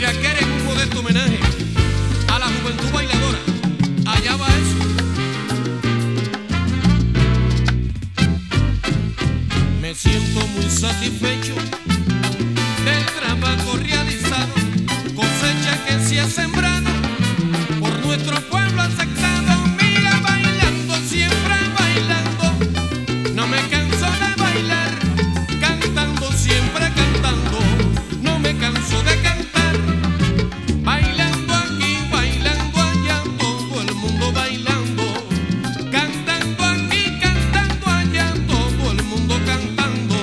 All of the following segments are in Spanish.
Iraquere en un modesto homenaje a la juventud bailadora. Allá va eso. Me siento muy satisfecho del trabajo realizado, cosecha que se ha sembrado, por nuestro pueblo aceptado. Mira, bailando, siempre bailando, no me canso de bailar, cantando, siempre cantando, no me canso de cantar, bailando aquí, bailando allá, todo el mundo bailando, cantando aquí, cantando allá, todo el mundo cantando.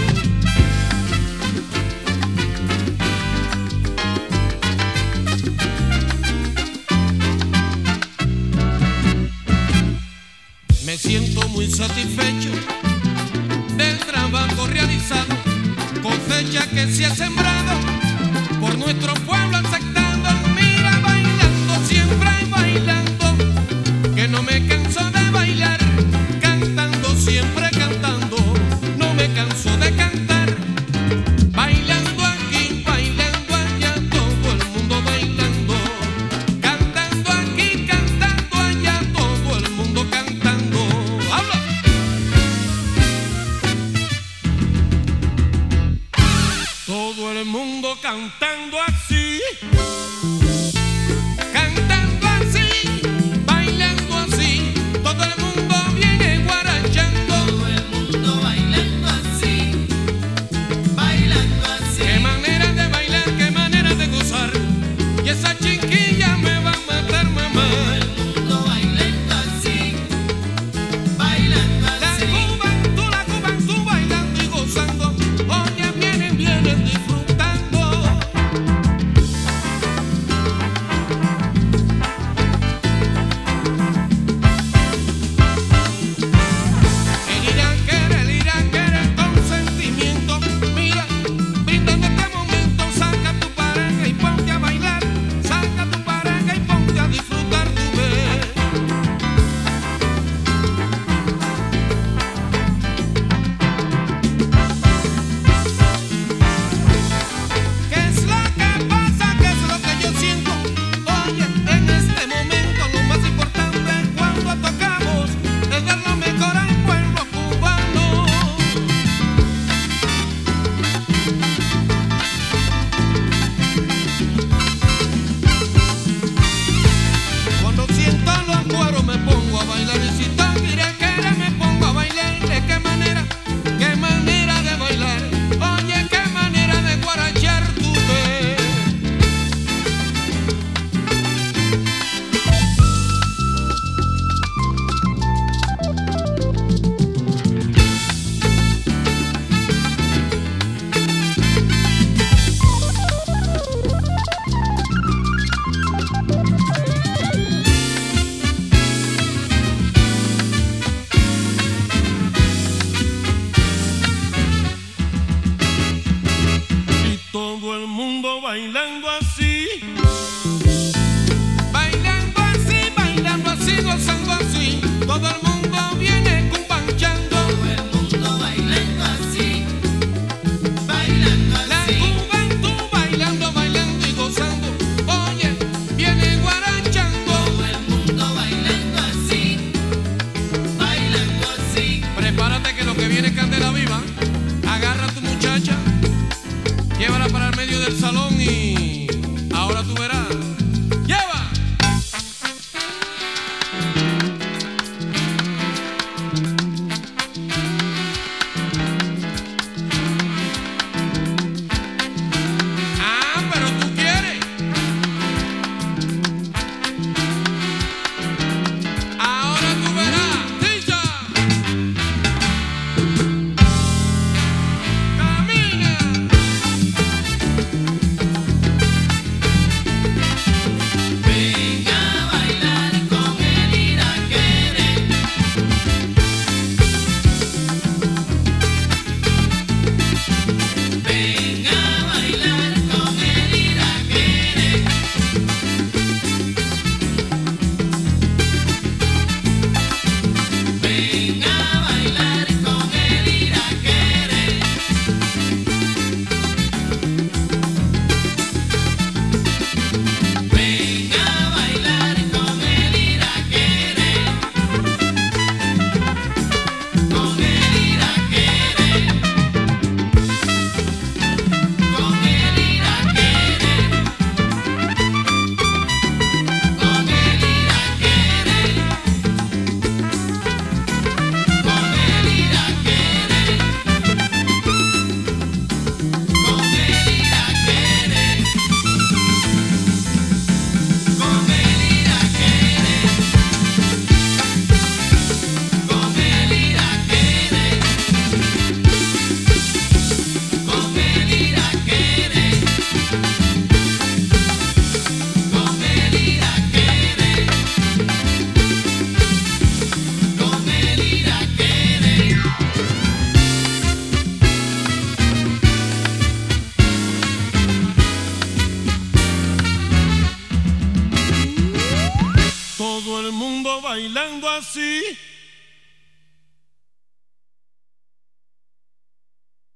Me siento muy satisfecho del trabajo realizado, cosecha que se ha sembrado, por nuestro pueblo aceptado. Mira, bailando, siempre bailando, que no me canso de bailar, cantando, siempre cantando, no me canso de cantar, bailando aquí, bailando allá, todo el mundo bailando, cantando aquí, cantando allá, todo el mundo cantando. ¡Habla! Todo el mundo cantando así, cantando así, bailando así, todo el mundo viene guarachando. Todo el mundo bailando así, bailando así. Qué manera de bailar, qué manera de gozar, y esa chiquilla me va a matar, mamá. Todo el mundo bailando así, bailando así. La juventud bailando y gozando, oye, vienen, vienen disfrutando. El Iraquere con sentimiento, mira, brindando este momento, saca tu pareja y ponte a bailar, saca tu pareja y ponte a disfrutar tu vez. ¿Qué es lo que pasa? ¿Qué es lo que yo siento? Oye, en este momento lo más importante cuando tocamos es dar lo mejor al pueblo cubano. Cuando siento los cueros me pongo a bailar, y si toco Iraquere me pongo a bailar. ¿De qué manera de bailar? Oye, qué manera de guarachar tu vez. Y todo el mundo bailando así, bailando así, gozando así, todo el mundo viene cumbanchando. Todo el mundo bailando así, bailando La así. juventud bailando, bailando y gozando, oye, viene guarachando. Todo el mundo bailando así, bailando así. Prepárate que lo que viene es candela viva. Agarra a tu muchacha, llévala para el medio del salón y ahora tú verás. ¡Lleva! Ah, pero tú quieres. Ahora tú verás. ¡Tilla! Camina. todo el mundo bailando así.